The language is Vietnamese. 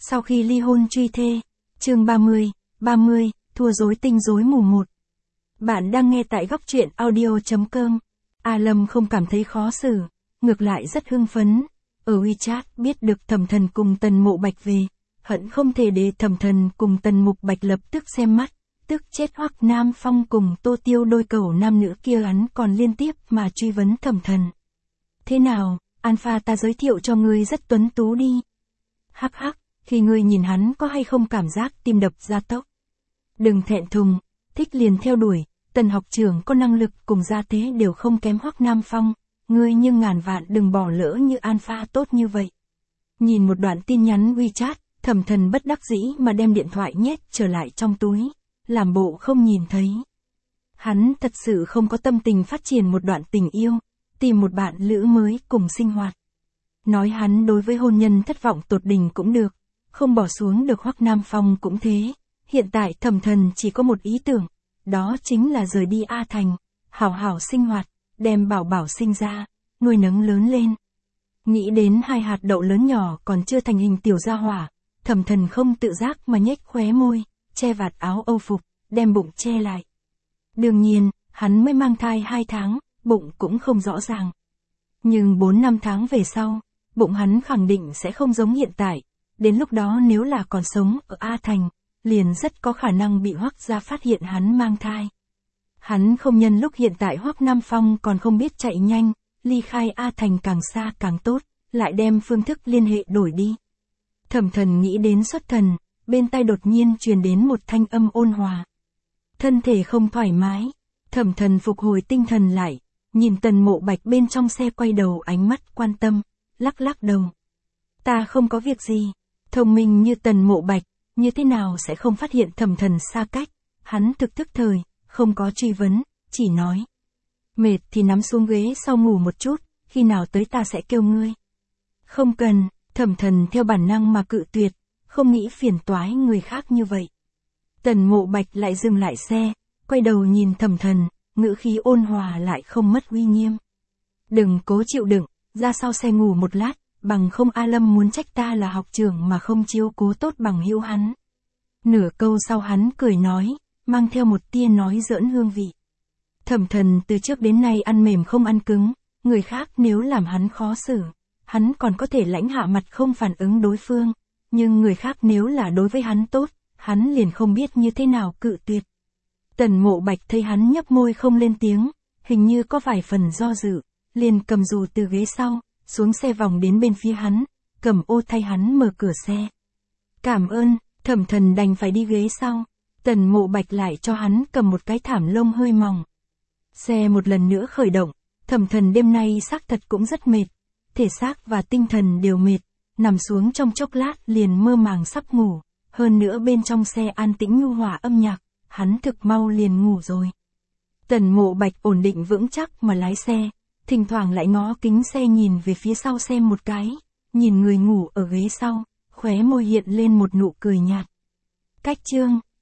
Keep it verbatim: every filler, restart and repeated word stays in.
Sau khi ly hôn truy thê, chương ba mươi, ba mươi, thua rối tinh rối mù một. Bạn đang nghe tại góc truyện audio chấm com. A Lâm không cảm thấy khó xử, ngược lại rất hưng phấn. Ở WeChat biết được Thẩm Thần cùng Tần Mộ Bạch về, hận không thể để Thẩm Thần cùng Tần Mục Bạch lập tức xem mắt, tức chết Hoắc Nam Phong cùng Tô Tiêu đôi cẩu nam nữ kia hắn còn liên tiếp mà truy vấn Thẩm Thần. Thế nào, Alpha ta giới thiệu cho ngươi rất tuấn tú đi. Hắc hắc, khi ngươi nhìn hắn có hay không cảm giác tim đập gia tốc. Đừng thẹn thùng, thích liền theo đuổi, Tần học trưởng có năng lực cùng gia thế đều không kém Hoắc Nam Phong, ngươi nhưng ngàn vạn đừng bỏ lỡ như Alpha tốt như vậy. Nhìn một đoạn tin nhắn WeChat, Thẩm Thần bất đắc dĩ mà đem điện thoại nhét trở lại trong túi, làm bộ không nhìn thấy. Hắn thật sự không có tâm tình phát triển một đoạn tình yêu, tìm một bạn lữ mới cùng sinh hoạt. Nói hắn đối với hôn nhân thất vọng tột đỉnh cũng được, không bỏ xuống được Hoắc Nam Phong cũng thế. Hiện tại Thẩm Thần chỉ có một ý tưởng, đó chính là rời đi A Thành, hảo hảo sinh hoạt, đem bảo bảo sinh ra, nuôi nấng lớn lên. Nghĩ đến hai hạt đậu lớn nhỏ còn chưa thành hình tiểu gia hỏa, Thẩm Thần không tự giác mà nhếch khóe môi, che vạt áo âu phục, đem bụng che lại. Đương nhiên, hắn mới mang thai hai tháng, bụng cũng không rõ ràng. Nhưng bốn năm tháng về sau, bụng hắn khẳng định sẽ không giống hiện tại, đến lúc đó nếu là còn sống ở A Thành, liền rất có khả năng bị Hoắc gia phát hiện hắn mang thai. Hắn không nhân lúc hiện tại Hoắc Nam Phong còn không biết chạy nhanh, ly khai A Thành càng xa càng tốt, lại đem phương thức liên hệ đổi đi. Thẩm Thần nghĩ đến xuất thần, bên tai đột nhiên truyền đến một thanh âm ôn hòa. Thân thể không thoải mái, Thẩm Thần phục hồi tinh thần lại, nhìn Tần Mộ Bạch bên trong xe quay đầu ánh mắt quan tâm, lắc lắc đầu. Ta không có việc gì, thông minh như Tần Mộ Bạch, như thế nào sẽ không phát hiện Thẩm Thần xa cách, hắn thực thức thời, không có truy vấn, chỉ nói. Mệt thì nằm xuống ghế sau ngủ một chút, khi nào tới ta sẽ kêu ngươi. Không cần, Thẩm Thần theo bản năng mà cự tuyệt, không nghĩ phiền toái người khác như vậy. Tần Mộ Bạch lại dừng lại xe, quay đầu nhìn Thẩm Thần, ngữ khí ôn hòa lại không mất uy nghiêm. Đừng cố chịu đựng, ra sau xe ngủ một lát, bằng không A Lâm muốn trách ta là học trưởng mà không chiếu cố tốt bằng hữu hắn. Nửa câu sau hắn cười nói, mang theo một tia nói giỡn hương vị. Thẩm Thần từ trước đến nay ăn mềm không ăn cứng, người khác nếu làm hắn khó xử, hắn còn có thể lãnh hạ mặt không phản ứng đối phương, nhưng người khác nếu là đối với hắn tốt, hắn liền không biết như thế nào cự tuyệt. Tần Mộ Bạch thấy hắn nhấp môi không lên tiếng, hình như có vài phần do dự, liền cầm dù từ ghế sau, xuống xe vòng đến bên phía hắn, cầm ô thay hắn mở cửa xe. Cảm ơn, Thẩm Thần đành phải đi ghế sau, Tần Mộ Bạch lại cho hắn cầm một cái thảm lông hơi mỏng. Xe một lần nữa khởi động, Thẩm Thần đêm nay xác thật cũng rất mệt, thể xác và tinh thần đều mệt, nằm xuống trong chốc lát liền mơ màng sắp ngủ, hơn nữa bên trong xe an tĩnh nhu hòa âm nhạc, hắn thực mau liền ngủ rồi. Tần Mộ Bạch ổn định vững chắc mà lái xe, thỉnh thoảng lại ngó kính xe nhìn về phía sau xem một cái, nhìn người ngủ ở ghế sau, khóe môi hiện lên một nụ cười nhạt. Cách chương,